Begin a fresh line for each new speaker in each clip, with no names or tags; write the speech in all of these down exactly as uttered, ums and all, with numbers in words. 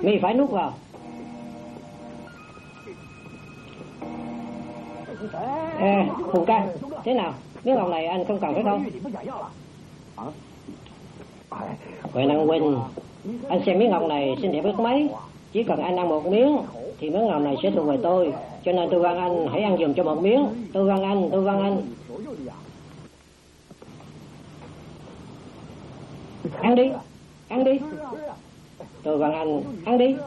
Mi phải nuốt vào. Ê, Hùng ca, thế nào? Miếng ngọc này anh không cần phải không? Huệ năng huynh, anh xem miếng ngọc này xinh đẹp biết mấy. Chỉ cần anh ăn một miếng thì miếng ngọc này sẽ thuộc về tôi. Cho nên tôi van anh hãy ăn giùm cho một miếng. Tôi van anh, tôi van anh. Ăn đi, ăn đi. Tôi van anh, ăn đi.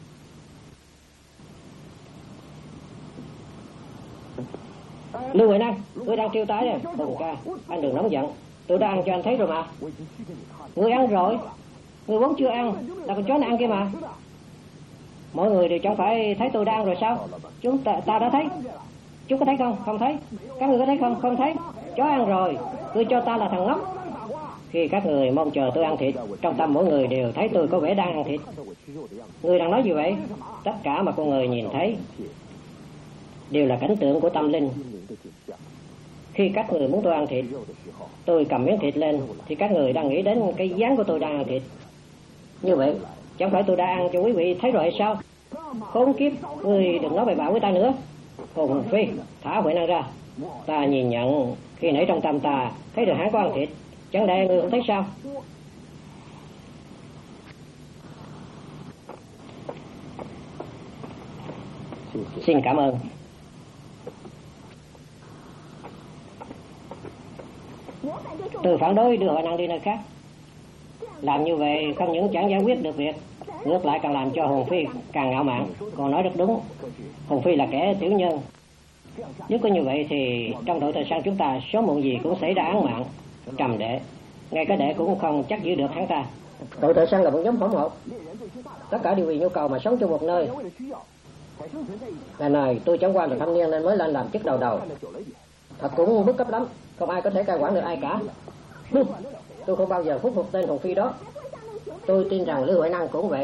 Lưu Huệ Năng, tôi đang tiêu tái rồi. Hùng ca, anh đừng nóng giận. Tôi đã ăn cho anh thấy rồi mà. Người ăn rồi. Người vốn chưa ăn là con chó này ăn kia mà. Mọi người đều chẳng phải thấy tôi đã ăn rồi sao? Chúng ta, ta đã thấy. Chúng có thấy không? Không thấy. Các người có thấy không? Không thấy. Chó ăn rồi. Ngươi cho ta là thằng ngốc. Khi các người mong chờ tôi ăn thịt, trong tâm mỗi người đều thấy tôi có vẻ đang ăn thịt. Ngươi đang nói gì vậy? Tất cả mà con người nhìn thấy đều là cảnh tượng của tâm linh. Khi các người muốn tôi ăn thịt, tôi cầm miếng thịt lên thì các người đang nghĩ đến cái dáng của tôi đang ăn thịt. Như vậy chẳng phải tôi đã ăn cho quý vị thấy rồi hay sao? Khốn kiếp, ngươi đừng nói bậy bạ với ta nữa. Hùng Phi, thả Huệ Năng ra. Ta nhìn nhận khi nãy trong tâm ta thấy được hắn có ăn thịt. Chẳng lẽ ngươi không thấy sao? Xin cảm ơn. Tôi phản đối đưa Huệ Năng đi nơi khác. Làm như vậy không những chẳng giải quyết được việc, ngược lại càng làm cho Hùng Phi càng ngạo mạn. Còn nói rất đúng, Hùng Phi là kẻ tiểu nhân. Nếu có như vậy thì trong đội thời sang chúng ta sớm muộn gì cũng xảy ra án mạng. Trầm Đệ, ngay cả đệ cũng không chắc giữ được hắn ta. Đội thời sang là một nhóm hỗn hợp, tất cả đều vì nhu cầu mà sống trong một nơi. Ngày này tôi chẳng qua là thanh niên nên mới lên làm chức đầu đầu. Thật cũng bức cấp lắm, không ai có thể cai quản được ai cả. Tôi không bao giờ khuất phục tên Hùng Phi đó. Tôi tin rằng Lưu Huệ Năng cũng vậy.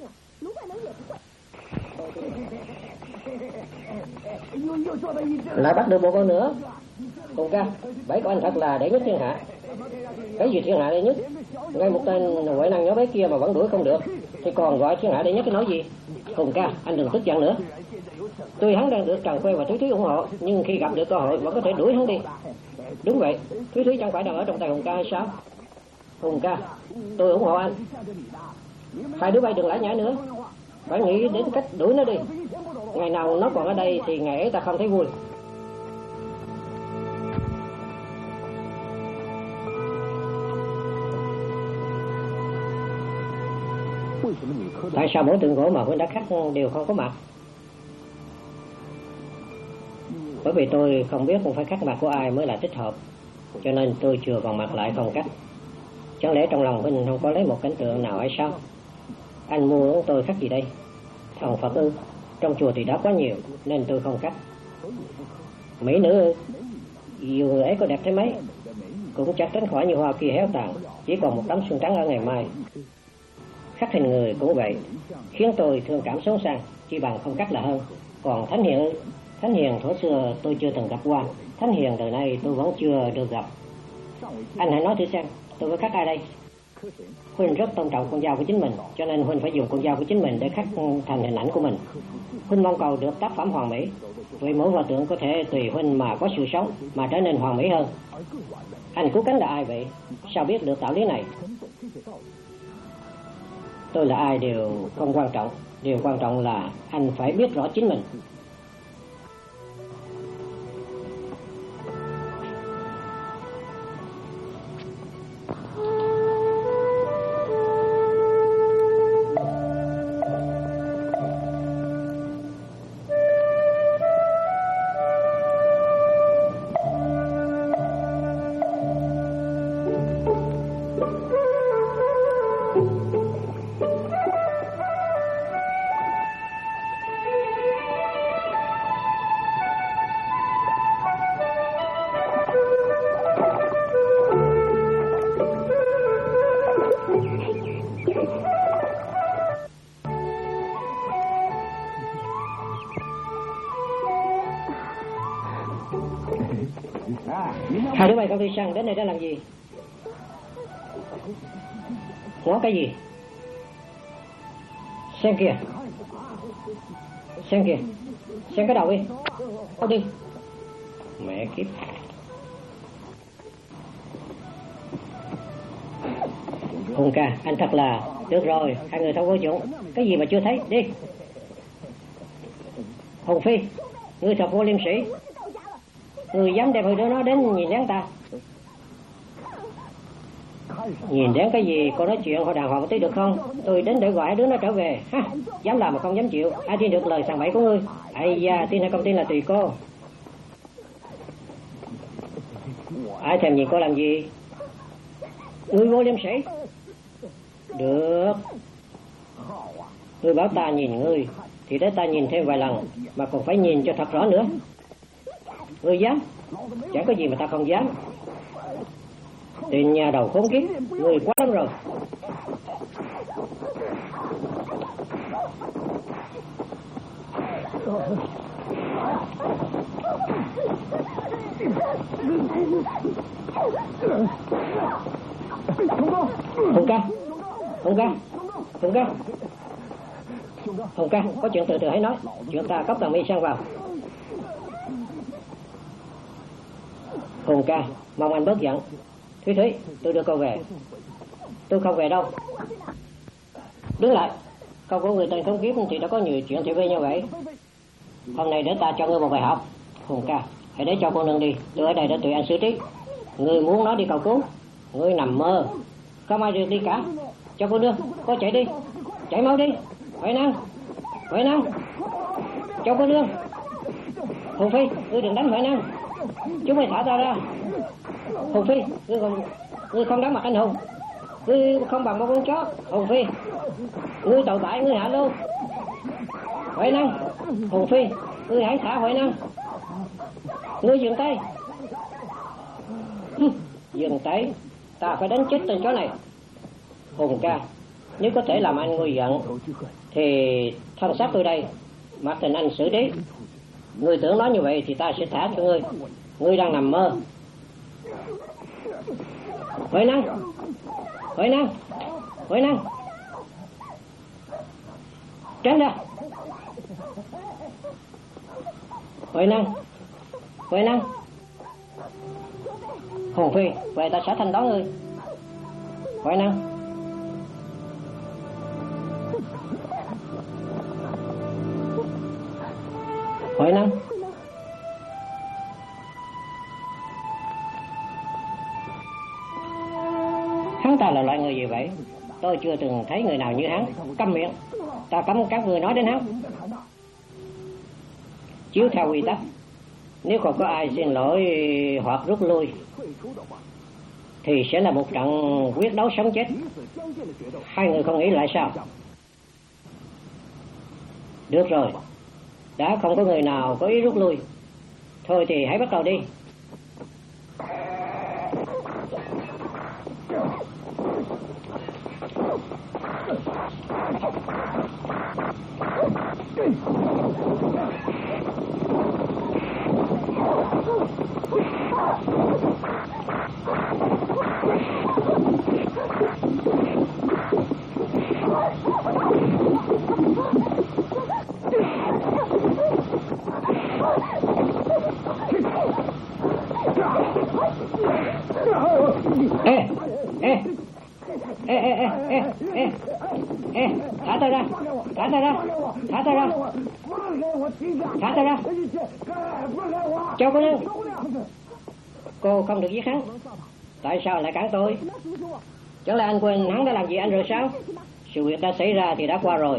Lại bắt được một con nữa. Hùng ca, bẫy của anh thật là đệ nhất thiên hạ. Cái gì thiên hạ đệ nhất? Ngay một tên Huệ Năng nhỏ bé kia mà vẫn đuổi không được thì còn gọi thiên hạ đệ nhất cái nói gì? Hùng ca, anh đừng tức giận nữa. Tuy hắn đang được Trần Khuê và Thúy Thúy ủng hộ, nhưng khi gặp được cơ hội vẫn có thể đuổi hắn đi. Đúng vậy, Thúy Thúy chẳng phải đang ở trong tay Hùng ca hay sao? Hùng ca, tôi ủng hộ anh. Hai đứa bay đừng lãi nhãi nữa, phải nghĩ đến cách đuổi nó đi. Ngày nào nó còn ở đây thì ngày ấy ta không thấy vui. Tại sao mỗi tượng gỗ mà Huynh đã khắc đều không có mặt? Bởi vì tôi không biết không phải khắc mặt của ai mới là thích hợp, cho nên tôi chừa còn mặt lại không cắt. Chẳng lẽ trong lòng Huynh không có lấy một cảnh tượng nào hay sao? Anh mua tôi khắc gì đây? Thần Phật ư? Trong chùa thì đã quá nhiều nên tôi không cắt. Mỹ nữ ư? Dù người ấy có đẹp thế mấy cũng chắc tránh khỏi như hoa kia héo tàn, chỉ còn một tấm xương trắng ở ngày mai. Khắc hình người cũng vậy, khiến tôi thương cảm xấu sang, chỉ bằng không cắt là hơn. Còn Thánh Hiền ư? Thánh Hiền thuở xưa tôi chưa từng gặp qua, Thánh Hiền đời nay tôi vẫn chưa được gặp. Anh hãy nói thử xem, tôi phải khắc ai đây? Huynh rất tôn trọng con dao của chính mình, cho nên Huynh phải dùng con dao của chính mình để khắc thành hình ảnh của mình. Huynh mong cầu được tác phẩm hoàn mỹ, vì mỗi hòa tượng có thể tùy Huynh mà có sự sống, mà trở nên hoàn mỹ hơn. Anh cứu cánh là ai vậy? Sao biết được đạo lý này? Tôi là ai đều không quan trọng, điều quan trọng là anh phải biết rõ chính mình. Hai đứa bay con đi săn đến đây để làm gì? Ngó cái gì? Xem kìa, xem kìa, xem cái đầu đi, mau đi. Mẹ kiếp. Hùng ca, anh thật là... Được rồi, hai người không có dụng. Cái gì mà chưa thấy, đi. Hùng Phi, ngươi thật vô liêm sĩ. Ngươi dám đem hơi đứa nó đến nhìn đến ta. Nhìn đến cái gì, cô nói chuyện họ đàng hoàng một tí được không? Tôi đến để gọi đứa nó trở về. Ha, dám làm mà không dám chịu. Ai tin được lời sằng bậy của ngươi? Ây da, tin hay không tin là tùy cô. Ai thèm nhìn cô làm gì? Ngươi vô liêm sĩ. Được. Ngươi bảo ta nhìn ngươi thì để ta nhìn thêm vài lần, mà còn phải nhìn cho thật rõ nữa. Ngươi dám? Chẳng có gì mà ta không dám. Tên nhà đầu khốn kiếp, ngươi quá lắm rồi. Hùng ca, Hùng ca, Hùng ca, Hùng ca, có chuyện từ từ hãy nói. Chuyện ta cốc tầng mi sang vào. Hùng ca, mong anh bớt giận. Thúy Thúy, tôi đưa cô về. Tôi không về đâu. Đứng lại. Câu của người tên khốn kiếp thì đã có nhiều chuyện thị phi như vậy. Hôm nay để ta cho ngươi một bài học. Hùng ca, hãy để cho cô nương đi. Tôi ở đây để tụi anh xử trí. Ngươi muốn nói đi cầu cứu, ngươi nằm mơ. Không ai được đi cả. Cho cô nương, cô chạy đi. Chạy mau đi. Huệ Năng, Huệ Năng, cho cô nương. Hùng Phi, ngươi đừng đánh Huệ Năng. Chúng mày thả ta ra. Hùng Phi, ngươi không, ngươi không đánh mặt anh Hùng. Ngươi không bằng một con chó. Hùng Phi, ngươi tồi bại, ngươi hạ lưu. Huệ Năng, Hùng Phi, ngươi hãy thả Huệ Năng. Ngươi dừng tay. Dừng tay, ta phải đánh chết tên chó này. Hùng ca, nếu có thể làm anh ngươi giận thì thân xác tôi đây, mặc tình anh xử lý. Ngươi tưởng nói như vậy thì ta sẽ thả cho ngươi. Ngươi đang nằm mơ. Huệ Năng, Huệ Năng, Huệ Năng, tránh ra. Huệ Năng, Huệ Năng. Hùng Phi, về ta sẽ thanh toán ngươi. Huệ Năng. Huệ Năng. Hắn ta là loại người gì vậy? Tôi chưa từng thấy người nào như hắn. Câm miệng. Ta cấm các người nói đến hắn. Chiếu theo quy tắc, nếu còn có ai xin lỗi hoặc rút lui thì sẽ là một trận quyết đấu sống chết. Hai người không nghĩ lại sao? Được rồi, đã không có người nào có ý rút lui, thôi thì hãy bắt đầu đi. Ê, ê, ê, ê, ê, ê, ê, ê, thả tay ra, thả tay ra, thả tay ra, thả tay ra. Cho cô nương. Cô không được giết hắn. Tại sao lại cản tôi? Chẳng lẽ anh quên hắn đã làm gì anh rồi sao? Sự việc đã xảy ra thì đã qua rồi.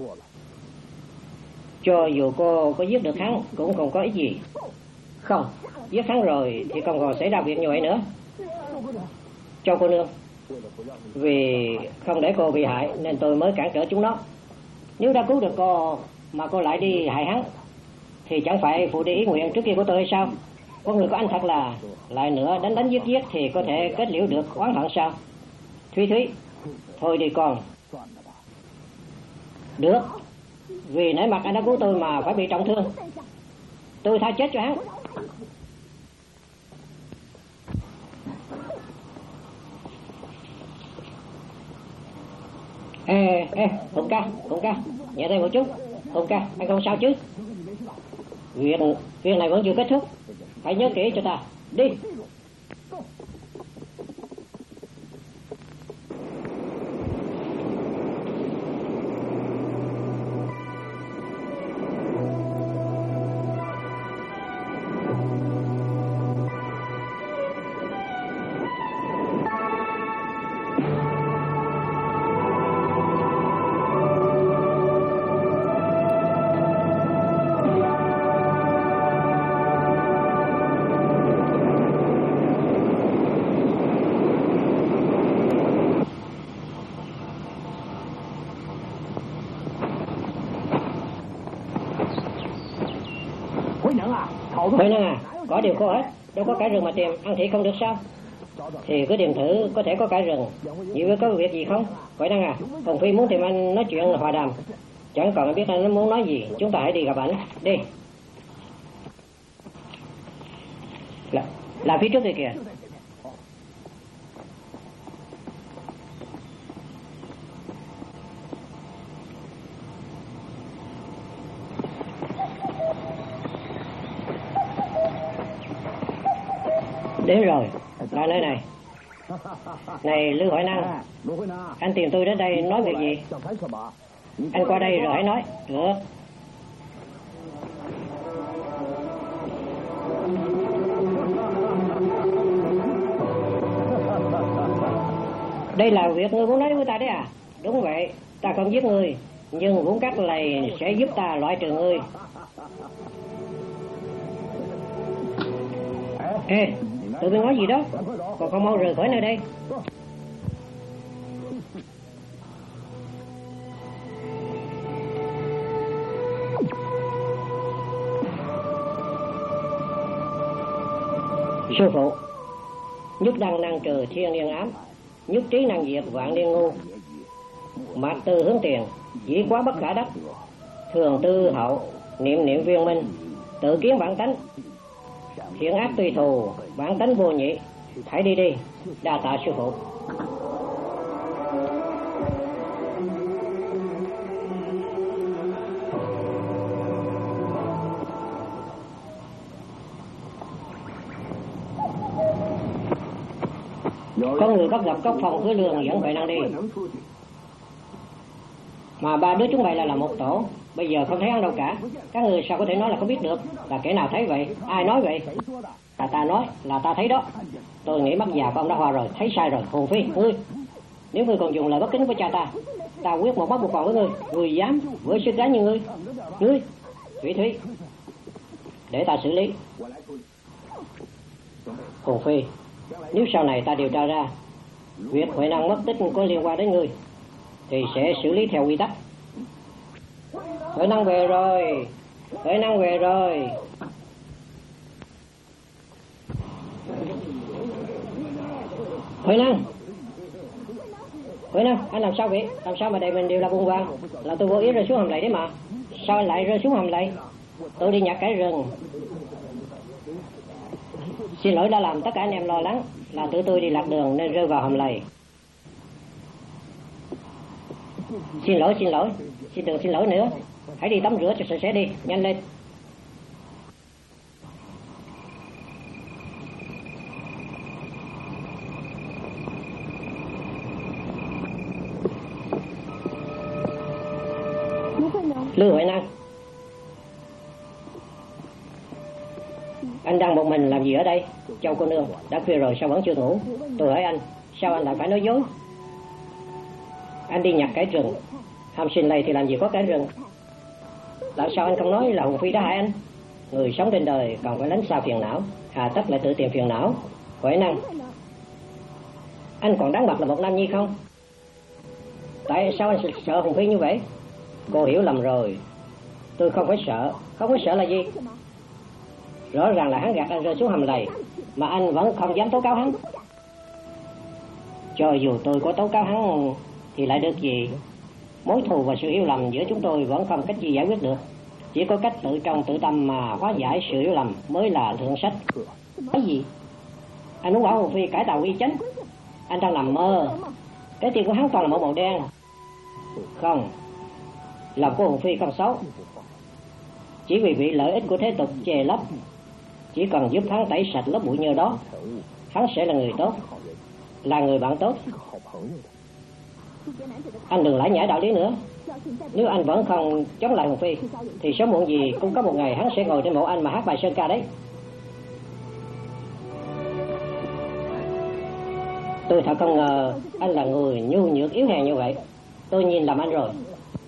Cho dù cô có giết được hắn cũng không có ích gì. Không, giết hắn rồi thì không còn xảy ra việc như vậy nữa. Cho cô nương, vì không để cô bị hại nên tôi mới cản trở chúng nó. Nếu đã cứu được cô mà cô lại đi hại hắn thì chẳng phải phụ đi ý nguyện trước kia của tôi hay sao? Con người của anh thật là... Lại nữa, đánh đánh giết giết thì có thể kết liễu được oán hận sao? Thúy Thúy, thôi đi con. Được, vì nể mặt anh đã cứu tôi mà phải bị trọng thương, tôi tha chết cho hắn. Ê, ê, Hùng ca, Hùng ca, nhẹ tay một chút. Hùng ca, anh không sao chứ? Việc, việc này vẫn chưa kết thúc. Phải nhớ kỹ cho ta. Đi. Huệ Năng à, có điều khô hết, đâu có cả rừng mà tìm, ăn thịt không được sao? Thì cứ tìm thử, có thể có cả rừng. Nhị Vương có việc gì không? Huệ Năng à, Hồng Phi muốn tìm anh nói chuyện hòa đàm. Chẳng còn biết anh muốn nói gì, chúng ta hãy đi gặp ảnh, đi. Là, là phía trước kia kìa. Đến rồi, là nơi này. Này Lưu Huệ Năng, anh tìm tôi đến đây nói việc gì? Anh qua đây rồi hãy nói. Được. Đây là việc ngươi muốn nói với ta đấy à? Đúng vậy, ta không giết ngươi, nhưng vốn các này sẽ giúp ta loại trừ ngươi. Ê, tụi mình nói gì đó, còn không mau rời khỏi nơi đây. Sư phụ, nhất đăng năng trừ thiên niên ám, nhất trí năng diệt vạn niên ngu. Mạt tư hướng tiền, dĩ quá bất khả đắc. Thường tư hậu, niệm niệm viên minh, tự kiến bản tánh. Thiện ác tùy thù, bản tánh vô nhị. Hãy đi đi, đa tạ sư phụ. Có người bắt gặp cốc phòng với lường dẫn Huệ Năng đi. Mà ba đứa chúng mày là là một tổ. Bây giờ không thấy ăn đâu cả. Các người sao có thể nói là không biết được? Là kẻ nào thấy vậy? Ai nói vậy? Là ta nói, là ta thấy đó. Tôi nghĩ mắt già của ông đã hoa rồi, thấy sai rồi. Hồn Phi, ngươi, nếu ngươi còn dùng lời bất kính với cha ta, ta quyết một bắt một còn với ngươi. Ngươi dám với sư gái như ngươi? Ngươi, Thủy Thủy, để ta xử lý. Hồn Phi, nếu sau này ta điều tra ra việc Huệ Năng mất tích có liên quan đến ngươi, thì sẽ xử lý theo quy tắc. Huệ Năng về rồi, Huệ Năng về rồi. Huệ Năng, Huệ Năng, anh làm sao vậy? Làm sao mà đầy mình đều là vùng vàng? Là tôi vô ý rơi xuống hầm lầy đấy mà. Sao anh lại rơi xuống hầm lầy? Tôi đi nhặt cái rừng. Xin lỗi đã làm tất cả anh em lo lắng, là tự tôi đi lạc đường nên rơi vào hầm lầy. Xin lỗi, xin lỗi, xin đừng xin lỗi nữa. Hãy đi tắm rửa cho sạch sẽ đi, nhanh lên. Lưu Huệ Năng, anh đang một mình làm gì ở đây? Châu cô nương, đã khuya rồi sao vẫn chưa ngủ? Tôi hỏi anh, sao anh lại phải nói dối? Anh đi nhặt cái rừng, ham sinh lầy thì làm gì có cái rừng? Tại sao anh không nói là Hùng Phi đã hại anh? Người sống trên đời còn phải lánh xa phiền não, hà tất lại tự tìm phiền não. Huệ Năng, anh còn đáng mặt là một nam nhi không? Tại sao anh sợ Hùng Phi như vậy? Cô hiểu lầm rồi. Tôi không phải sợ. Không phải sợ là gì? Rõ ràng là hắn gạt anh rơi xuống hầm lầy, mà anh vẫn không dám tố cáo hắn. Cho dù tôi có tố cáo hắn thì lại được gì? Mối thù và sự hiểu lầm giữa chúng tôi vẫn không cách gì giải quyết được. Chỉ có cách tự trong tự tâm mà hóa giải sự hiểu lầm mới là thượng sách. Cái gì? Anh muốn bảo Hùng Phi cải tạo quy chánh? Anh đang nằm mơ. Cái tim của hắn toàn là màu màu đen. Không, lòng của Hùng Phi không xấu, chỉ vì bị lợi ích của thế tục che lấp. Chỉ cần giúp hắn tẩy sạch lớp bụi nhơ đó, hắn sẽ là người tốt, là người bạn tốt. Anh đừng lải nhải đạo lý nữa. Nếu anh vẫn không chống lại Hùng Phi, thì sớm muộn gì cũng có một ngày hắn sẽ ngồi trên mộ anh mà hát bài sơn ca đấy. Tôi thật không ngờ anh là người nhu nhược yếu hèn như vậy. Tôi nhìn lầm anh rồi.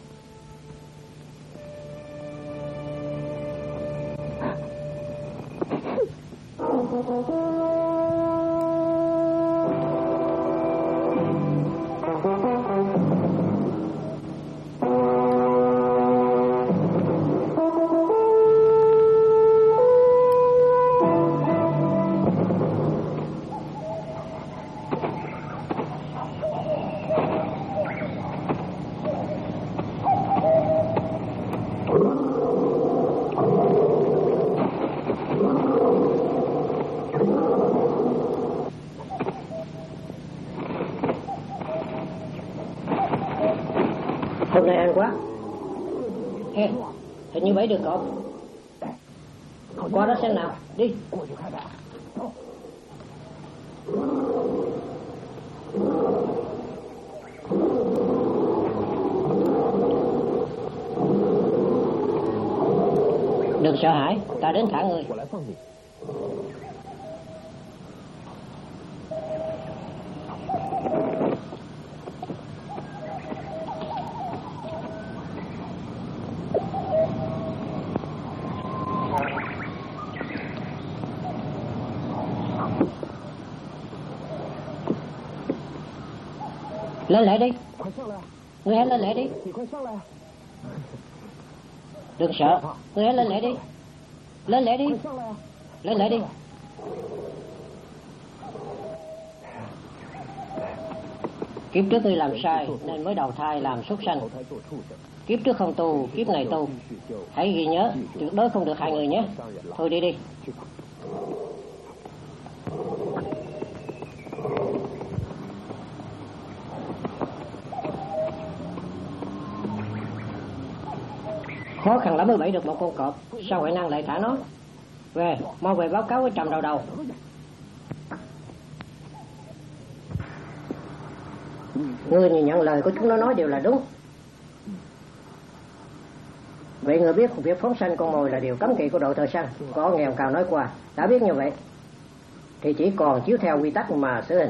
Hôm nay ăn quá. Ê, hình như vậy được không? Qua đó xem nào, đi. Đừng sợ hãi, ta đến thả người. Lên lại đi. Ngươi hãy lên lại đi. Đừng sợ. Ngươi hãy lên lại đi. Lên lại đi. Lên lại đi. Kiếp trước ngươi làm sai nên mới đầu thai làm súc sanh. Kiếp trước không tu, kiếp này tu. Hãy ghi nhớ, tuyệt đối không được hại người nhé. Thôi đi đi. Khó khăn lắm mới bẫy được một con cọp. Sao Huệ Năng lại thả nó? Về, mau về báo cáo với Trầm đầu đầu. Ngươi nhìn nhận lời của chúng nó nói đều là đúng. Vậy người biết việc phóng sanh con mồi là điều cấm kỵ của độ thợ săn. Có nghèo cào nói qua. Đã biết như vậy thì chỉ còn chiếu theo quy tắc mà xử hình.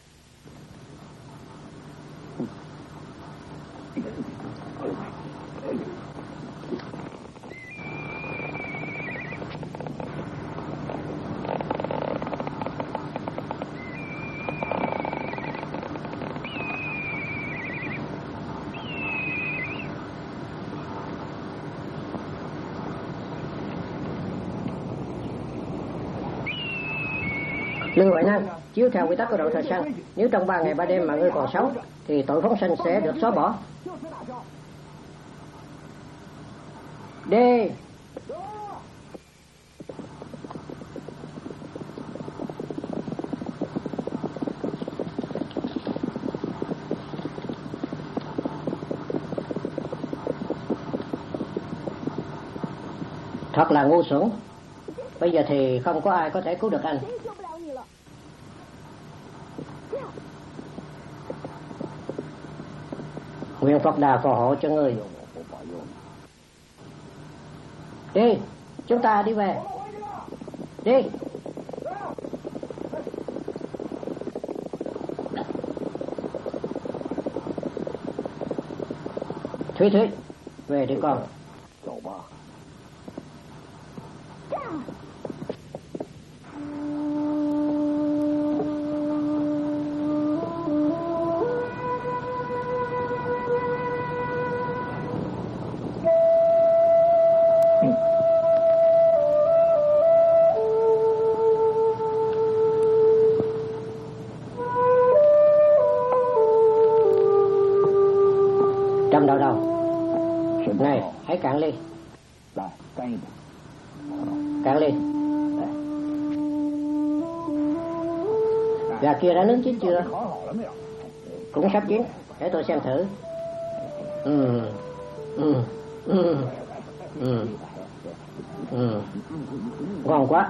Lưu Huệ Năng, chiếu theo quy tắc của độ thợ săn, nếu trong ba ngày ba đêm mà ngươi còn sống thì tội phóng sanh sẽ được xóa bỏ. Đi. Thật là ngu xuẩn. Bây giờ thì không có ai có thể cứu được anh. Nguyện Phật Đà phù hộ cho người. Đi, chúng ta đi về. Đi. Thúy Thúy, về đi con. Trầm đầu đầu. Này, hãy cạn ly. Cạn ly. Gà kia đã nướng chín chưa? Cũng sắp chín, để tôi xem thử. Ừ. Ừ. Ừ. Ừ. Ừ. Ngon quá.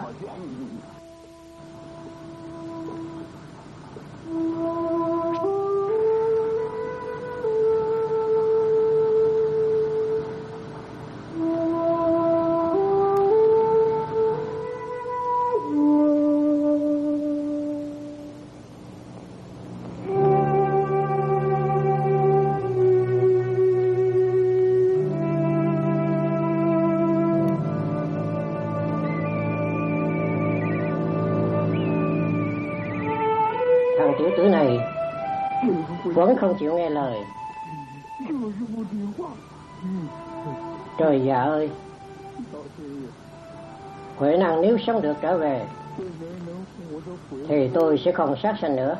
Thằng tiểu tử này vẫn không chịu nghe lời. Trời dạ ơi, Huệ năng nếu sống được trở về thì tôi sẽ không sát sanh nữa.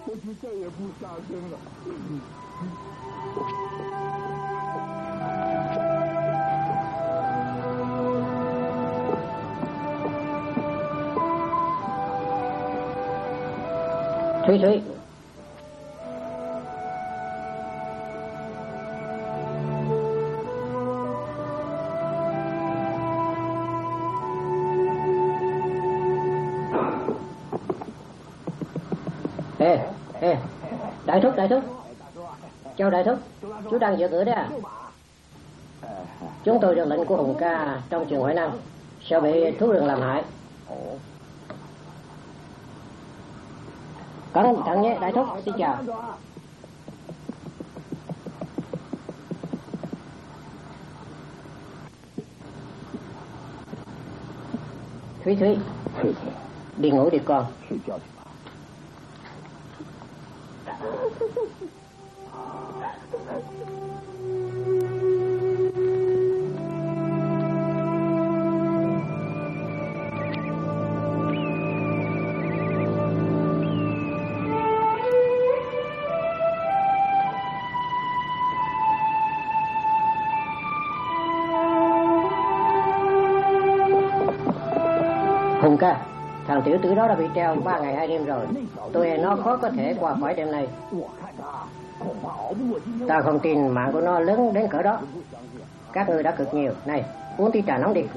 Thúy Thúy, ê ê đại thúc đại thúc chào đại thúc, chú đang giữ cửa đấy à? Chúng tôi được lệnh của Hùng ca trong trường Huệ năng, sợ bị thú rừng làm hại. Cẩn thận nhé đại thúc, xin chào. Thúy Thúy, đi ngủ đi con. Hùng ca, thằng tiểu tử đó đã bị treo ba ngày hai đêm rồi. Tôi e nó khó có thể qua khỏi đêm nay. Ta không tin mạng của nó lớn đến cỡ đó. Các ngươi đã cực nhiều. Này, uống tí trà nóng đi.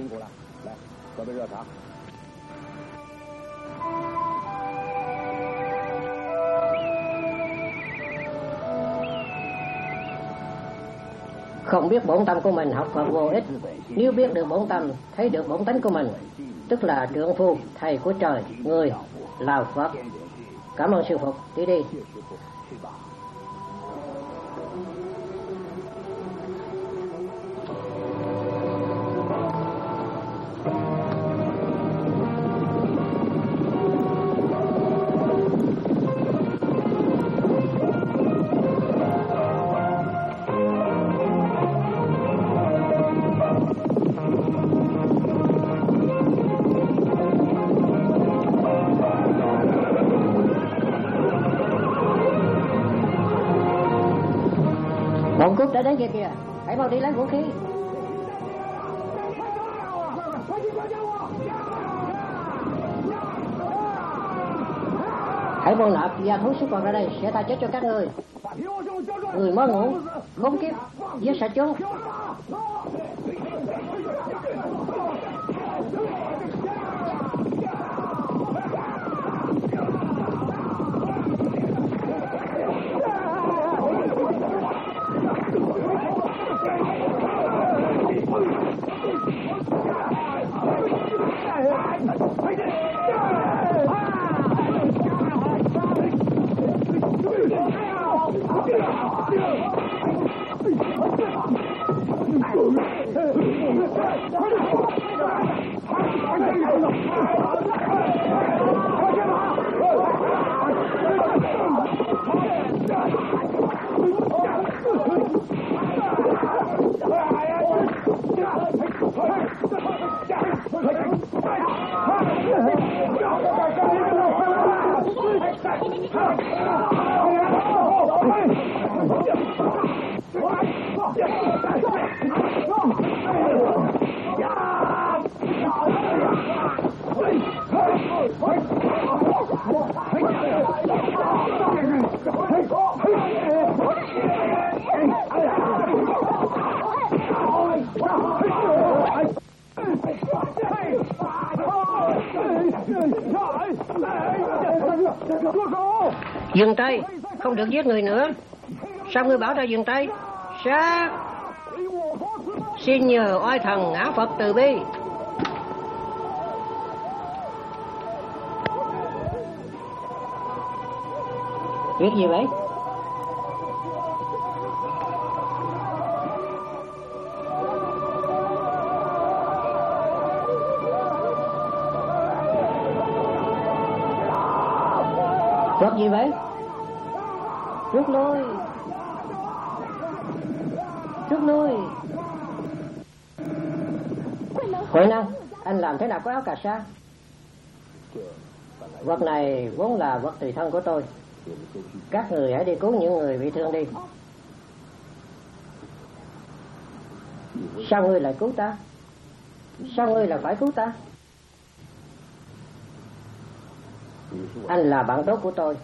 Không biết bổn tâm của mình học Phật vô ích. Nếu biết được bổn tâm, thấy được bổn tánh của mình, tức là trượng phu, thầy của trời, người là Phật. Cảm ơn sư phụ, đi đi. Bọn cướp đã đến kia kìa, hãy mau đi lấy vũ khí. Hãy buông nạp và thú sức còn ra đây, sẽ tha chết cho các ngươi. Người mới ngủ, khốn kiếp, giết sạch chúng. Hey! Dừng tay, không được giết người nữa. Sao ngươi bảo ta dừng tay? Sát! Xin nhờ oai thần ngã Phật từ bi. Việc gì vậy? Việc gì vậy? Rút lui. Rút lui. Huệ Năng, anh làm thế nào có áo cà sa? Vật này vốn là vật tùy thân của tôi. Các người hãy đi cứu những người bị thương đi. Sao ngươi lại cứu ta? Sao ngươi lại phải cứu ta? Anh là bạn tốt của tôi.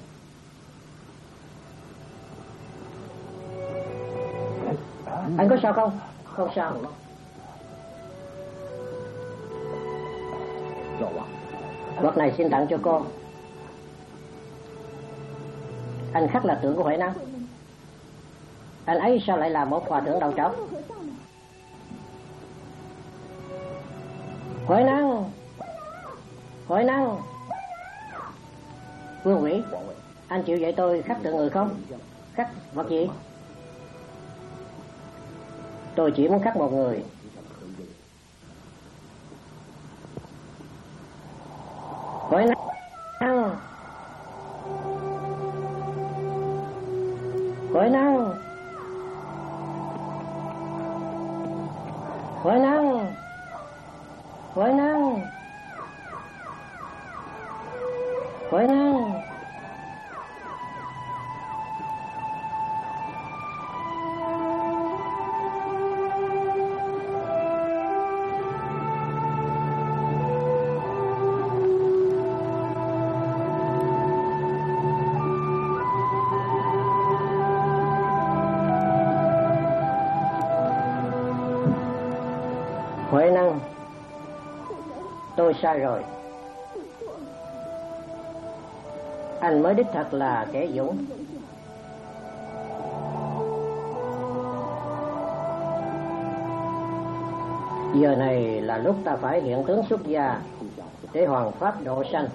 Anh có sao không? Không sao. Vật này xin tặng cho cô. Anh khắc là tượng của Huệ Năng. Anh ấy sao lại là một hòa thượng đầu trọc? Huệ Năng! Huệ Năng! Vương Quỷ, anh chịu dạy tôi khắc tượng người không? Khắc vật gì? Tôi chỉ muốn khắc một người. Huệ Năng! Huệ Năng! Huệ Năng! Huệ Năng! Huệ Năng! Huệ Năng, tôi sai rồi. Anh mới đích thật là kẻ dũng. Giờ này là lúc ta phải hiện tướng xuất gia để hoàn pháp độ sanh.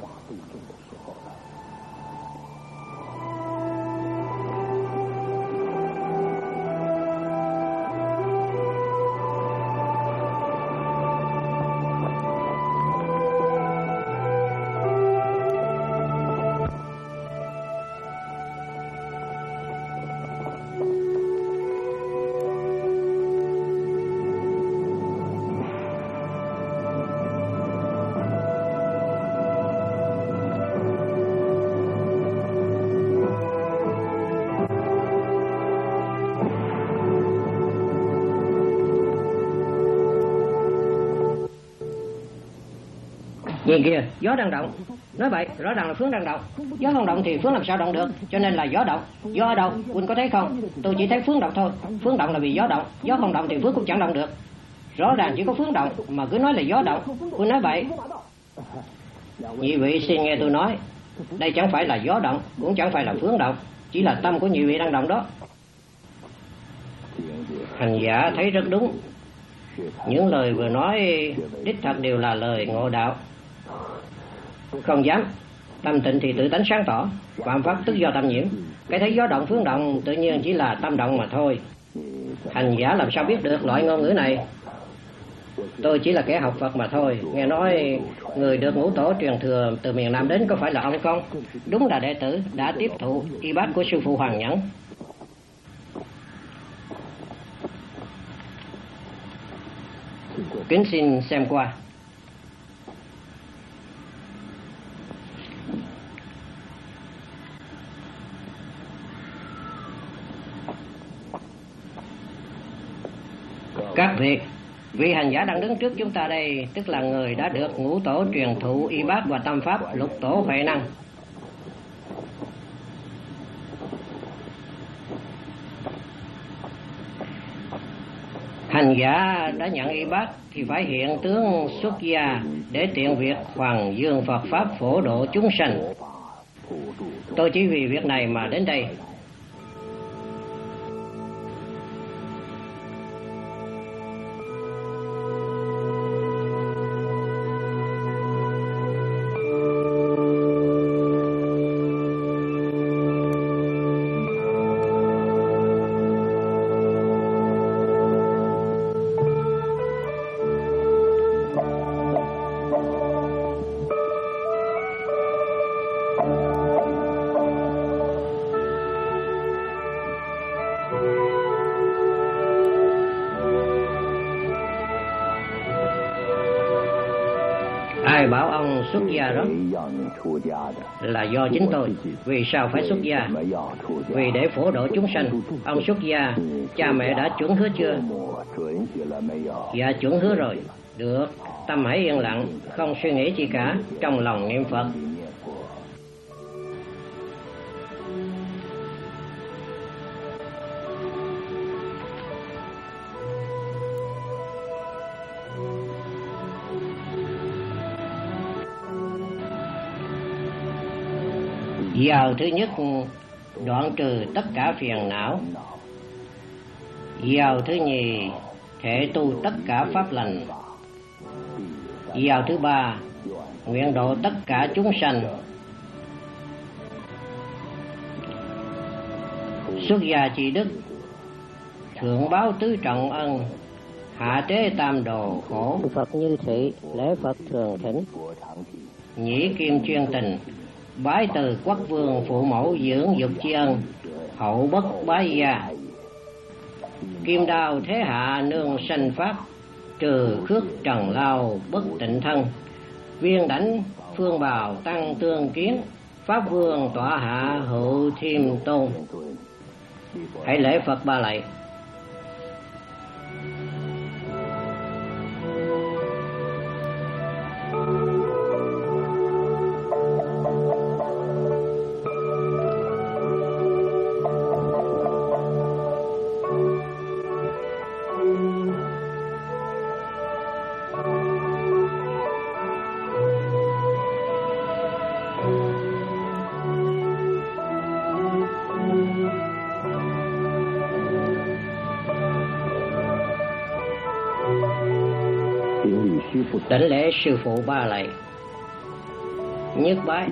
Nhìn kìa, gió đang động. Nói vậy, rõ ràng là Phướng đang động. Gió không động thì Phướng làm sao động được? Cho nên là gió động. Gió ở đâu? Huynh có thấy không? Tôi chỉ thấy Phướng động thôi. Phướng động là vì gió động. Gió không động thì Phướng cũng chẳng động được. Rõ ràng chỉ có Phướng động mà cứ nói là gió động. Huynh nói vậy. Nhị vị xin nghe tôi nói. Đây chẳng phải là gió động, cũng chẳng phải là Phướng động. Chỉ là tâm của nhị vị đang động đó. Hành giả thấy rất đúng. Những lời vừa nói đích thật đều là lời ngộ đạo. Không dám. Tâm tịnh thì tự tánh sáng tỏ. Phạm pháp tức do tâm nhiễm. Cái thấy gió động Phướng động tự nhiên chỉ là tâm động mà thôi. Hành giả làm sao biết được loại ngôn ngữ này? Tôi chỉ là kẻ học Phật mà thôi. Nghe nói người được ngũ tổ truyền thừa từ miền Nam đến có phải là ông không? Đúng là đệ tử đã tiếp thụ y bát của sư phụ Hoàng Nhẫn. Kính xin xem qua. Các vị, vị hành giả đang đứng trước chúng ta đây tức là người đã được ngũ tổ truyền thụ y bát và tâm pháp lục tổ Huệ Năng. Hành giả đã nhận y bát thì phải hiện tướng xuất gia để tiện việc hoàng dương Phật pháp phổ độ chúng sanh. Tôi chỉ vì việc này mà đến đây. Ai bảo ông xuất gia đó? Là do chính tôi. Vì sao phải xuất gia? Vì để phổ độ chúng sanh. Ông xuất gia, cha mẹ đã chuẩn hứa chưa? Dạ chuẩn hứa rồi. Được, tâm hãy yên lặng, không suy nghĩ gì cả, trong lòng niệm Phật. Vào thứ nhất, đoạn trừ tất cả phiền não. Vào thứ nhì, thể tu tất cả pháp lành. Vào thứ ba, nguyện độ tất cả chúng sanh. Xuất gia trị đức, thượng báo tứ trọng ân, hạ tế tam đồ khổ. Phật như thị, lễ Phật thường thỉnh. Nhĩ kim chuyên tình, bái từ quốc vương phụ mẫu dưỡng dục tri ân, hậu bất bái gia. Kim đao thế hạ nương sanh pháp, trừ khước trần lao bất tịnh thân. Viên đảnh phương bào tăng tương kiến, pháp vương tọa hạ hữu thiêm tôn. Hãy lễ Phật ba lạy. Đảnh lễ sư phụ ba lạy. Nhất bái.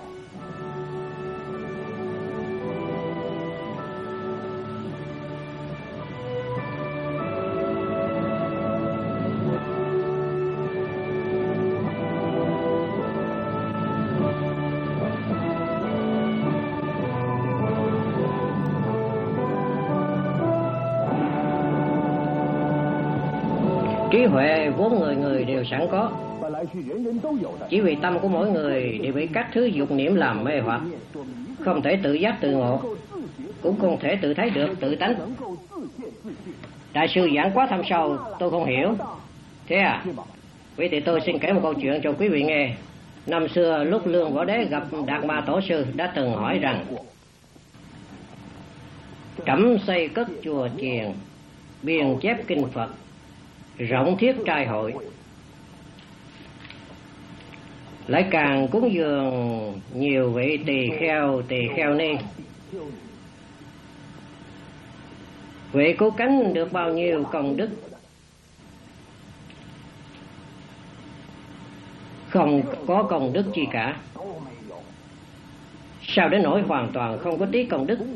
Trí huệ vốn người người đều sẵn có, chỉ vì tâm của mỗi người đều bị các thứ dục niệm làm mê hoặc, không thể tự giác tự ngộ, cũng không thể tự thấy được tự tánh. Đại sư giảng quá thâm sâu, tôi không hiểu. Thế à? Vậy thì tôi xin kể một câu chuyện cho quý vị nghe. Năm xưa lúc Lương Võ Đế gặp Đạt Ma Tổ sư đã từng hỏi rằng: trẫm xây cất chùa chiền, biên chép kinh Phật, rộng thiết trai hội, lại càng cúng dường nhiều vị tỳ kheo tỳ kheo ni, vậy cố cánh được bao nhiêu công đức? Không có công đức chi cả. Sao đến nỗi hoàn toàn không có tí công đức?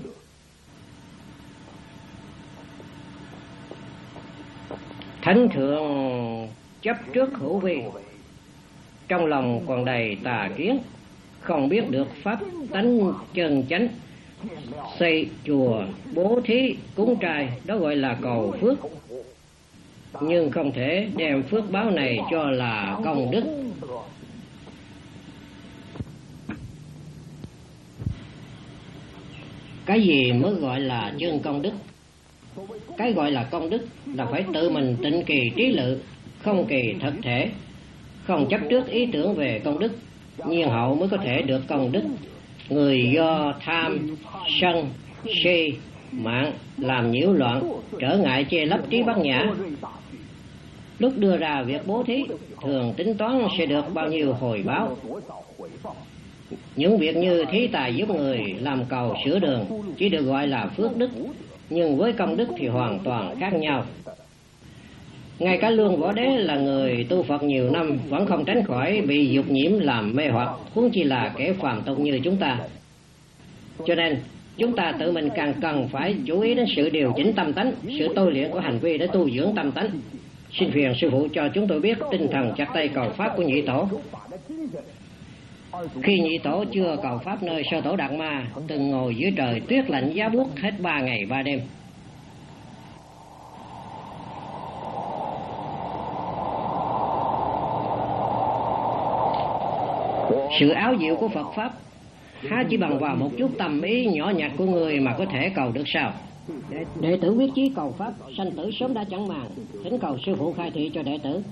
Thánh thượng chấp trước hữu vi, trong lòng còn đầy tà kiến, không biết được pháp tánh chân chánh. Xây chùa, bố thí, cúng trai, đó gọi là cầu phước, nhưng không thể đem phước báo này cho là công đức. Cái gì mới gọi là chân công đức? Cái gọi là công đức là phải tự mình tịnh kỳ trí lự, không kỳ thực thể, không chấp trước ý tưởng về công đức, nhiên hậu mới có thể được công đức. Người do tham, sân, si, mạng, làm nhiễu loạn, trở ngại che lấp trí bát nhã. Lúc đưa ra việc bố thí, thường tính toán sẽ được bao nhiêu hồi báo. Những việc như thí tài giúp người, làm cầu sửa đường chỉ được gọi là phước đức, nhưng với công đức thì hoàn toàn khác nhau. Ngay cả Lương Võ Đế là người tu Phật nhiều năm vẫn không tránh khỏi bị dục nhiễm làm mê hoặc, huống chi là kẻ phàm tục như chúng ta. Cho nên chúng ta tự mình càng cần phải chú ý đến sự điều chỉnh tâm tánh, sự tôi luyện của hành vi để tu dưỡng tâm tánh. Xin phiền sư phụ cho chúng tôi biết tinh thần chặt tay cầu pháp của nhị tổ. Khi nhị tổ chưa cầu pháp nơi Sơ Tổ Đạt Ma, từng ngồi dưới trời tuyết lạnh giá buốt hết ba ngày ba đêm. Sự áo diệu của Phật pháp há chỉ bằng vào một chút tâm ý nhỏ nhặt của người mà có thể cầu được sao? Đệ tử quyết chí cầu pháp, sanh tử sớm đã chẳng màng, thỉnh cầu sư phụ khai thị cho đệ tử.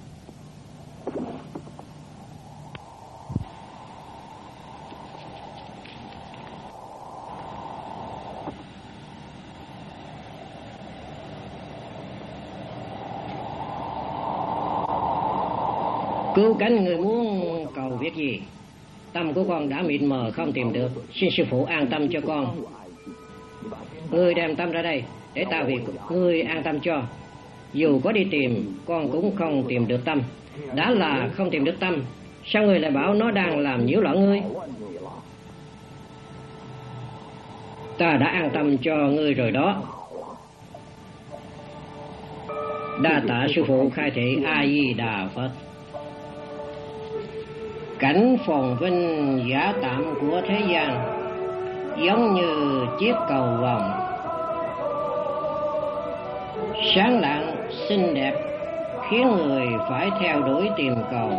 Cứu cánh người muốn cầu việc gì? Tâm của con đã mịt mờ không tìm được, xin sư phụ an tâm cho con. Ngươi đem tâm ra đây để ta việc ngươi an tâm cho. Dù có đi tìm, con cũng không tìm được tâm. Đã là không tìm được tâm, sao ngươi lại bảo nó đang làm nhiễu loạn ngươi? Ta đã an tâm cho ngươi rồi đó. Đa tạ sư phụ khai thị. A Di Đà Phật. Cảnh phồn vinh giả tạm của thế gian giống như chiếc cầu vồng, sáng lạng xinh đẹp khiến người phải theo đuổi tìm cầu.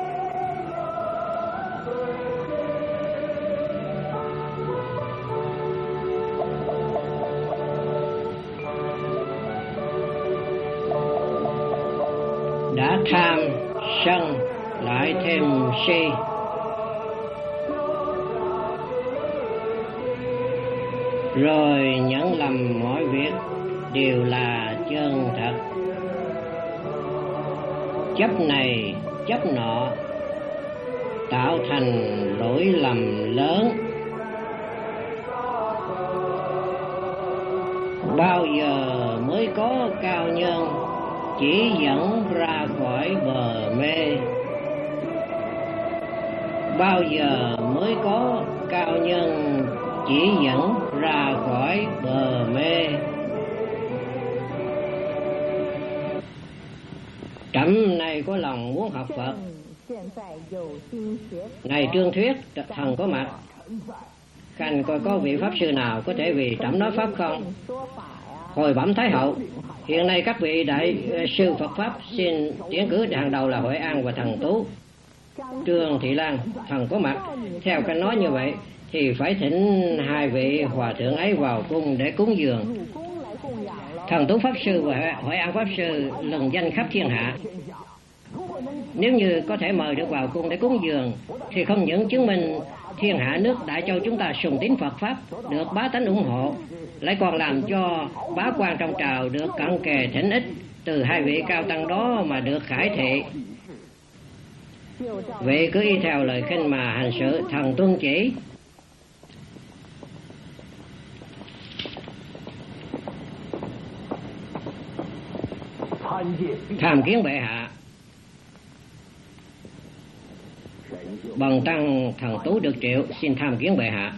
Đã tham sân lại thêm si, rồi nhận lầm mọi việc đều là chân thật. Chấp này chấp nọ tạo thành lỗi lầm lớn. Bao giờ mới có cao nhân chỉ dẫn ra khỏi bờ mê? Bao giờ mới có cao nhân chỉ dẫn ra khỏi bờ mê? Trẫm này có lòng muốn học Phật. Này Trương Thuyết, thần có mặt. Khanh coi có vị pháp sư nào có thể vì trẫm nói pháp không? Hồi bẩm Thái hậu, hiện nay các vị đại sư Phật pháp xin tiến cử hàng đầu là Huệ An và Thần Tú. Trương Thị Lan, thần có mặt. Theo Khanh nói như vậy thì phải thỉnh hai vị hòa thượng ấy vào cung để cúng dường. Thần Tú pháp sư và Huệ An pháp sư lừng danh khắp thiên hạ. Nếu như có thể mời được vào cung để cúng dường thì không những chứng minh thiên hạ nước Đại Châu chúng ta sùng tín Phật pháp, được bá tánh ủng hộ, lại còn làm cho bá quan trong trào được cận kề thỉnh ích từ hai vị cao tăng đó mà được khải thị. Vậy cứ y theo lời khinh mà hành sự, thần tuân chỉ. Tham kiến bệ hạ. Bần tăng Thần Tú được triệu, xin tham kiến bệ hạ.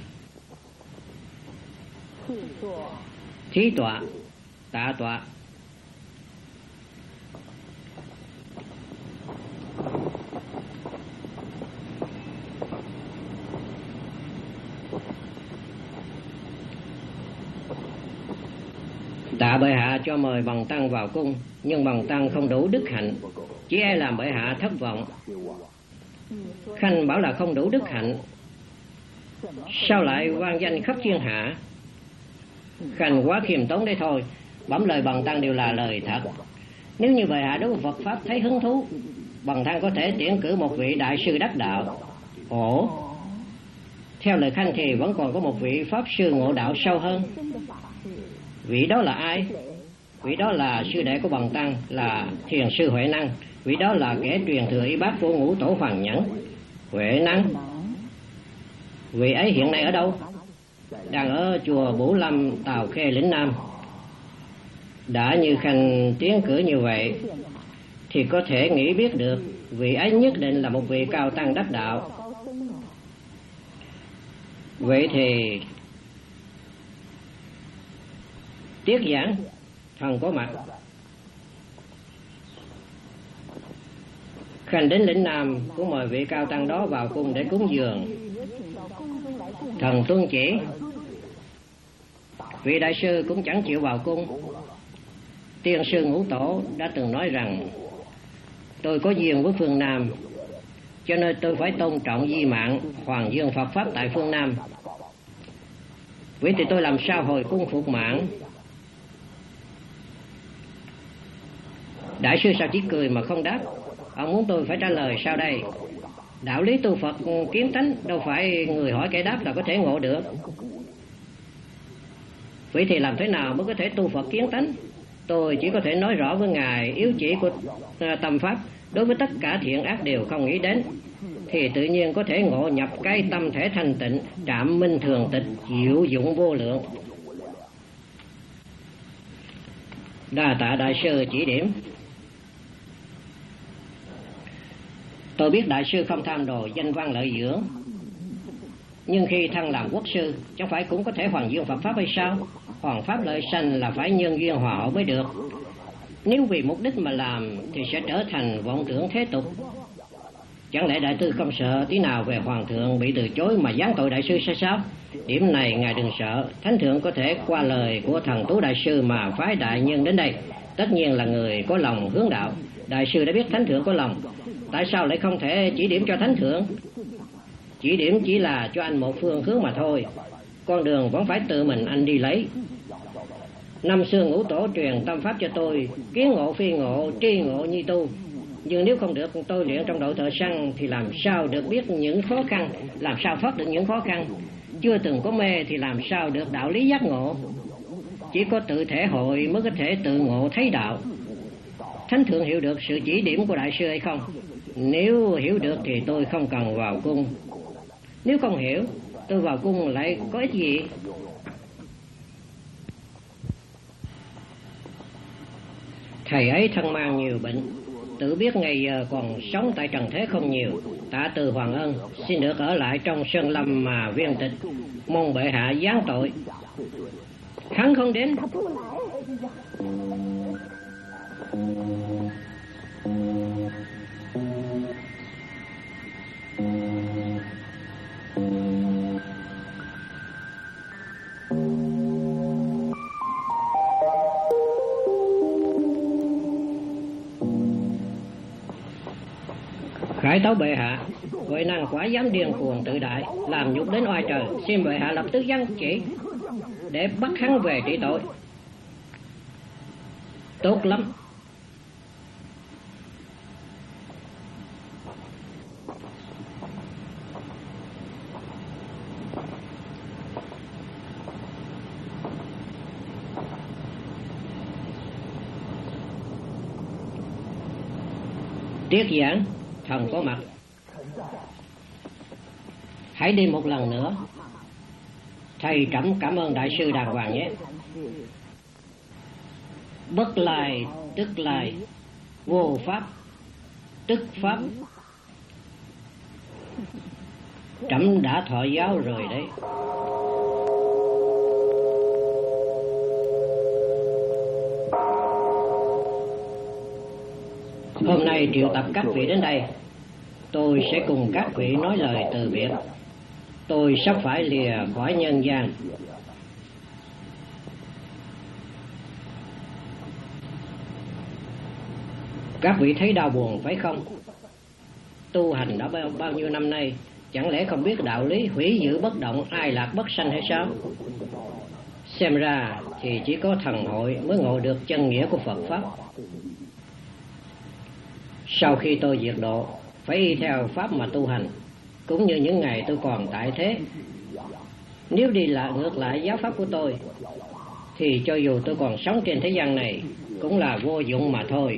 Thí tọa. Tạ tọa. Tạ bệ hạ cho mời bần tăng vào cung, nhưng bần tăng không đủ đức hạnh, chỉ e làm bệ hạ thất vọng. Khanh bảo là không đủ đức hạnh, sao lại vang danh khắp thiên hạ? Khanh quá khiêm tốn đấy thôi, bẩm lời bần tăng đều là lời thật. Nếu như bệ hạ đối với Phật pháp thấy hứng thú, bần tăng có thể tuyển cử một vị đại sư đắc đạo. Ồ, theo lời Khanh thì vẫn còn có một vị pháp sư ngộ đạo sâu hơn. Vị đó là ai? Vị đó là sư đệ của Bần Tăng, là Thiền sư Huệ Năng. Vị đó là kẻ truyền thừa y bát của Ngũ Tổ Hoàng Nhẫn. Huệ Năng? Vị ấy hiện nay ở đâu? Đang ở chùa Bửu Lâm, Tào Khê, lĩnh Nam. Đã như khanh tiến cử như vậy thì có thể nghĩ biết được vị ấy nhất định là một vị cao tăng đắc đạo. Vậy thì Tiết Giảng thần có mặt. Khanh đến lĩnh Nam cũng mời vị cao tăng đó vào cung để cúng dường. Thần tuân chỉ. Vị đại sư cũng chẳng chịu vào cung. Tiên sư Ngũ Tổ đã từng nói rằng tôi có duyên với phương Nam, cho nên tôi phải tôn trọng di mạng Hoàng Dương Phật Pháp tại phương Nam. Vậy thì tôi làm sao hồi cung phục mạng? Đại sư sao chỉ cười mà không đáp? Ông muốn tôi phải trả lời sao đây? Đạo lý tu Phật kiến tánh đâu phải người hỏi kẻ đáp là có thể ngộ được. Vậy thì làm thế nào mới có thể tu Phật kiến tánh? Tôi chỉ có thể nói rõ với Ngài yếu chỉ của tâm Pháp đối với tất cả thiện ác đều không nghĩ đến, thì tự nhiên có thể ngộ nhập cái tâm thể thanh tịnh, trạm minh thường tịch, diệu dụng vô lượng. Đa tạ đại sư chỉ điểm. Tôi biết đại sư không tham đồ danh văn lợi dưỡng, nhưng khi thăng làm quốc sư chẳng phải cũng có thể hoàng dương Phật Pháp hay sao? Hoàng Pháp lợi sanh là phải nhân duyên hòa hậu mới được. Nếu vì mục đích mà làm thì sẽ trở thành vọng tưởng thế tục. Chẳng lẽ đại sư không sợ tí nào về hoàng thượng bị từ chối mà giáng tội đại sư sao sao? Điểm này ngài đừng sợ, thánh thượng có thể qua lời của thần Tú đại sư mà phái đại nhân đến đây. Tất nhiên là người có lòng hướng đạo. Đại sư đã biết thánh thượng có lòng, tại sao lại không thể chỉ điểm cho thánh thượng? Chỉ điểm chỉ là cho anh một phương hướng mà thôi, con đường vẫn phải tự mình anh đi lấy. Năm xưa Ngũ Tổ truyền tâm Pháp cho tôi, kiến ngộ phi ngộ, tri ngộ nhi tu. Nhưng nếu không được tôi luyện trong độ thợ săn thì làm sao được biết những khó khăn, làm sao thoát được những khó khăn. Chưa từng có mê thì làm sao được đạo lý giác ngộ. Chỉ có tự thể hội mới có thể tự ngộ thấy đạo. Thánh thượng hiểu được sự chỉ điểm của đại sư hay không? Nếu hiểu được thì tôi không cần vào cung. Nếu không hiểu, tôi vào cung lại có ích gì? Thầy ấy thân mang nhiều bệnh, tự biết ngày giờ còn sống tại trần thế không nhiều. Tạ từ Hoàng Ân xin được ở lại trong sơn lâm mà viên tịch, mong bệ hạ giáng tội. Hắn không đến. Khải tấu bệ hạ, Huệ Năng quả dám điên cuồng tự đại, làm nhục đến oai trời, xin bệ hạ lập tức giáng chỉ để bắt hắn về trị tội. Tốt lắm. Tiết Giảng thần có mặt. Hãy đi một lần nữa. Thầy trẫm cảm ơn đại sư đàng hoàng nhé. Bất lai tức lai, vô pháp tức pháp. Trẫm đã thọ giáo rồi đấy. Hôm nay triệu tập các vị đến đây, tôi sẽ cùng các vị nói lời từ biệt. Tôi sắp phải lìa khỏi nhân gian. Các vị thấy đau buồn phải không? Tu hành đã bao, bao nhiêu năm nay, chẳng lẽ không biết đạo lý hủy giữ bất động, ai lạc bất sanh hay sao? Xem ra thì chỉ có thần hội mới ngộ được chân nghĩa của Phật Pháp. Sau khi tôi diệt độ, phải y theo Pháp mà tu hành, cũng như những ngày tôi còn tại thế. Nếu đi lại ngược lại giáo Pháp của tôi, thì cho dù tôi còn sống trên thế gian này cũng là vô dụng mà thôi.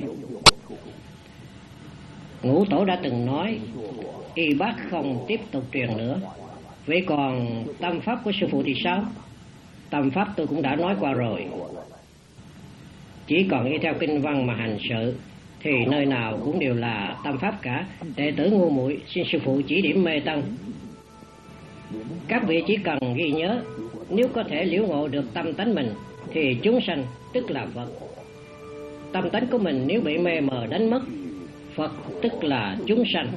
Ngũ Tổ đã từng nói, y bác không tiếp tục truyền nữa. Vậy còn tâm pháp của sư phụ thì sao? Tâm pháp tôi cũng đã nói qua rồi. Chỉ còn y theo kinh văn mà hành sự thì nơi nào cũng đều là tâm pháp cả. Đệ tử ngu muội xin sư phụ chỉ điểm mê tân. Các vị chỉ cần ghi nhớ, nếu có thể liễu ngộ được tâm tánh mình thì chúng sanh tức là Phật. Tâm tánh của mình nếu bị mê mờ đánh mất, Phật tức là chúng sanh.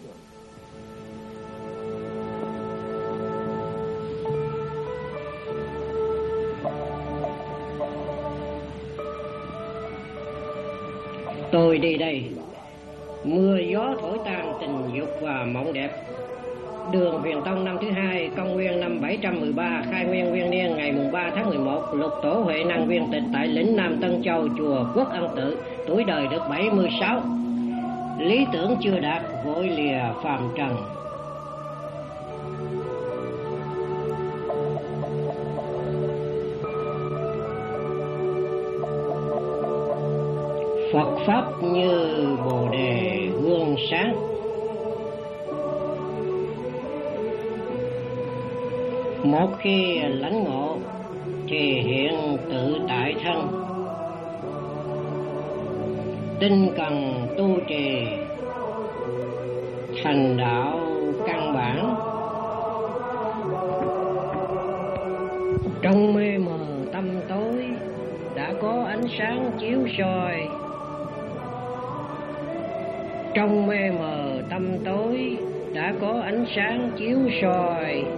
Tôi đi đây, mưa gió thổi tan tình dục và mộng đẹp. Đường Huyền Tông năm thứ hai, công nguyên năm bảy trăm mười ba, khai nguyên nguyên niên ngày mùng ba tháng mười một, lục tổ Huệ Năng viên tịch tại lĩnh Nam Tân Châu, chùa Quốc Ân Tự, tuổi đời được bảy mươi sáu. Lý tưởng chưa đạt, vội lìa phàm trần. Phật pháp như Bồ đề gương sáng, một khi lãnh ngộ thì hiện tự tại thân. Tinh cần tu trì thành đạo căn bản. Trong mê mờ tâm tối đã có ánh sáng chiếu soi. Trong mê mờ tâm tối đã có ánh sáng chiếu soi.